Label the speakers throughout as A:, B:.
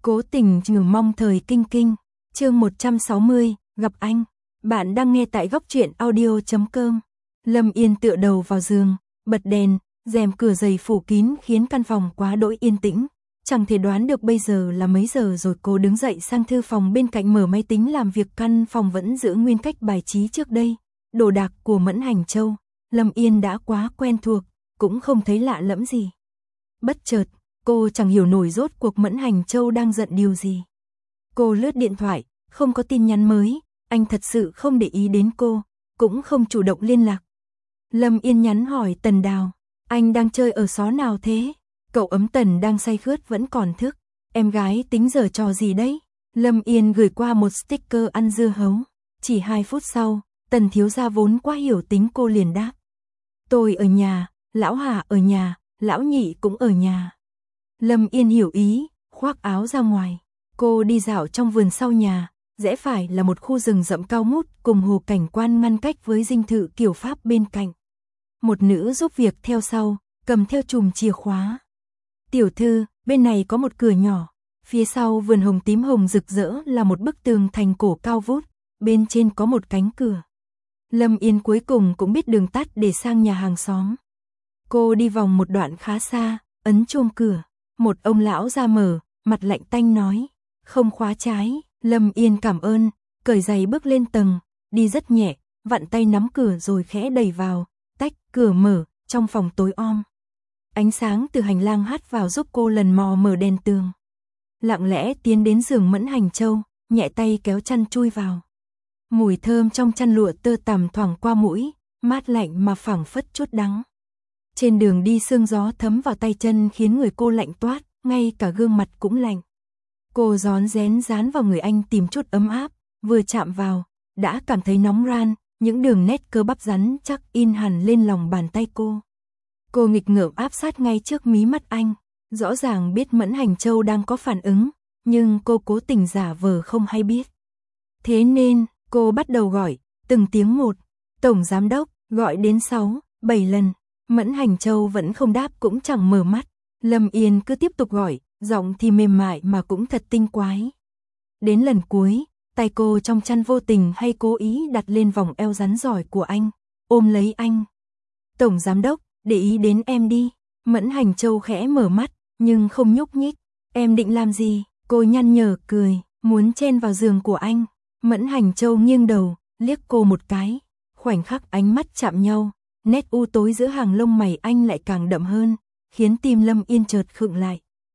A: Cố tình trừ mong thời kinh kinh. Chương 160, gặp anh. Bạn đang nghe tại góc truyện audio.com. Lâm Yên tựa đầu vào giường, bật đèn, rèm cửa dày phủ kín khiến căn phòng quá đỗi yên tĩnh. Chẳng thể đoán được bây giờ là mấy giờ rồi. Cô đứng dậy sang thư phòng bên cạnh mở máy tính làm việc. Căn phòng vẫn giữ nguyên cách bài trí trước đây. Đồ đạc của Mẫn Hành Châu, Lâm Yên đã quá quen thuộc, cũng không thấy lạ lẫm gì. Bất chợt, cô chẳng hiểu nổi rốt cuộc Mẫn Hành Châu đang giận điều gì. Cô lướt điện thoại, không có tin nhắn mới, anh thật sự không để ý đến cô, cũng không chủ động liên lạc. Lâm Yên nhắn hỏi Tần Đào, anh đang chơi ở xó nào thế? Cậu ấm Tần đang say khướt vẫn còn thức, em gái tính giở trò gì đấy? Lâm Yên gửi qua một sticker ăn dưa hấu, chỉ 2 phút sau, Tần thiếu gia vốn quá hiểu tính cô liền đáp. Tôi ở nhà, lão Hà ở nhà, lão Nhị cũng ở nhà. Lâm Yên hiểu ý, khoác áo ra ngoài. Cô đi dạo trong vườn sau nhà, rẽ phải là một khu rừng rậm cao ngút cùng hồ cảnh quan ngăn cách với dinh thự kiểu Pháp bên cạnh. Một nữ giúp việc theo sau, cầm theo chùm chìa khóa. Tiểu thư, bên này có một cửa nhỏ. Phía sau vườn hồng tím hồng rực rỡ là một bức tường thành cổ cao vút, bên trên có một cánh cửa. Lâm Yên cuối cùng cũng biết đường tắt để sang nhà hàng xóm. Cô đi vòng một đoạn khá xa, ấn chuông cửa. Một ông lão ra mở, mặt lạnh tanh nói, không khóa trái. Lâm Yên cảm ơn, cởi giày bước lên tầng, đi rất nhẹ, vặn tay nắm cửa rồi khẽ đẩy vào, tách, cửa mở, trong phòng tối om. Ánh sáng từ hành lang hắt vào giúp cô lần mò mở đèn tường. Lặng lẽ tiến đến giường Mẫn Hành Châu, nhẹ tay kéo chăn chui vào. Mùi thơm trong chăn lụa tơ tằm thoảng qua mũi, mát lạnh mà phảng phất chút đắng. Trên đường đi sương gió thấm vào tay chân khiến người cô lạnh toát, ngay cả gương mặt cũng lạnh. Cô rón rén dán vào người anh tìm chút ấm áp, vừa chạm vào, đã cảm thấy nóng ran, những đường nét cơ bắp rắn chắc in hẳn lên lòng bàn tay cô. Cô nghịch ngợm áp sát ngay trước mí mắt anh, rõ ràng biết Mẫn Hành Châu đang có phản ứng, nhưng cô cố tình giả vờ không hay biết. Thế nên, cô bắt đầu gọi, từng tiếng một, tổng giám đốc, gọi đến 6, 7 lần. Mẫn Hành Châu vẫn không đáp cũng chẳng mở mắt. Lâm Yên cứ tiếp tục gọi, giọng thì mềm mại mà cũng thật tinh quái. Đến lần cuối, tay cô trong chăn vô tình hay cố ý đặt lên vòng eo rắn giỏi của anh, ôm lấy anh. Tổng giám đốc, để ý đến em đi. Mẫn Hành Châu khẽ mở mắt, nhưng không nhúc nhích. Em định làm gì? Cô nhăn nhở cười, muốn chen vào giường của anh. Mẫn Hành Châu nghiêng đầu, liếc cô một cái. Khoảnh khắc ánh mắt chạm nhau, nét u tối giữa hàng lông mày anh lại càng đậm hơn, khiến tim Lâm Yên chợt khựng lại.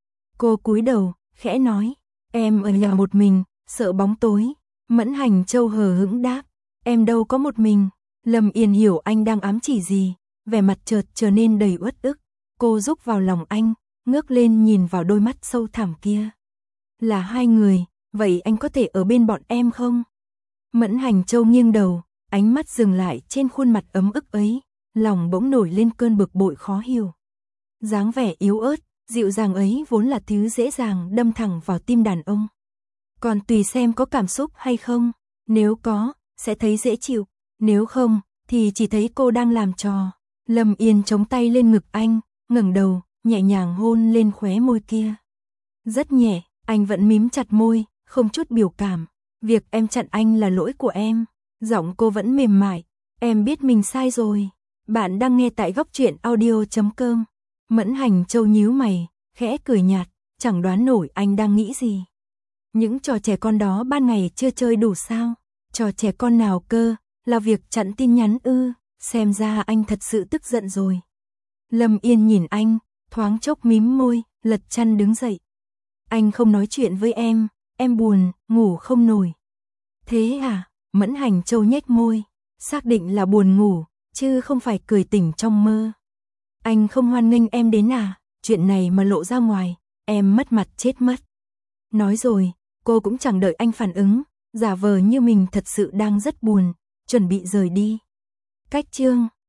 A: Cô cúi đầu, khẽ nói, em ở nhà một mình, sợ bóng tối. Mẫn Hành Châu hờ hững đáp, em đâu có một mình. Lâm Yên hiểu anh đang ám chỉ gì, vẻ mặt chợt trở nên đầy uất ức. Cô rúc vào lòng anh, ngước lên nhìn vào đôi mắt sâu thẳm kia. Là hai người, vậy anh có thể ở bên bọn em không? Mẫn Hành Châu nghiêng đầu, ánh mắt dừng lại trên khuôn mặt ấm ức ấy, lòng bỗng nổi lên cơn bực bội khó hiểu. Dáng vẻ yếu ớt, dịu dàng ấy vốn là thứ dễ dàng đâm thẳng vào tim đàn ông. Còn tùy xem có cảm xúc hay không, nếu có, sẽ thấy dễ chịu, nếu không, thì chỉ thấy cô đang làm trò. Lâm Yên chống tay lên ngực anh, ngẩng đầu, nhẹ nhàng hôn lên khóe môi kia. Rất nhẹ, anh vẫn mím chặt môi, không chút biểu cảm. Việc em chặn anh là lỗi của em. Giọng cô vẫn mềm mại, em biết mình sai rồi. Bạn đang nghe tại góc truyện audio.com. Mẫn Hành Châu nhíu mày, khẽ cười nhạt, chẳng đoán nổi anh đang nghĩ gì. Những trò trẻ con đó ban ngày chưa chơi đủ sao? Trò trẻ con nào cơ, là việc chặn tin nhắn ư? Xem ra anh thật sự tức giận rồi. Lâm Yên nhìn anh, thoáng chốc mím môi, lật chăn đứng dậy. Anh không nói chuyện với em buồn, ngủ không nổi. Thế à? Mẫn Hành Châu nhếch môi, xác định là buồn ngủ, chứ không phải cười tỉnh trong mơ. Anh không hoan nghênh em đến à? Chuyện này mà lộ ra ngoài, em mất mặt chết mất. Nói rồi, cô cũng chẳng đợi anh phản ứng, giả vờ như mình thật sự đang rất buồn, chuẩn bị rời đi. Cách chương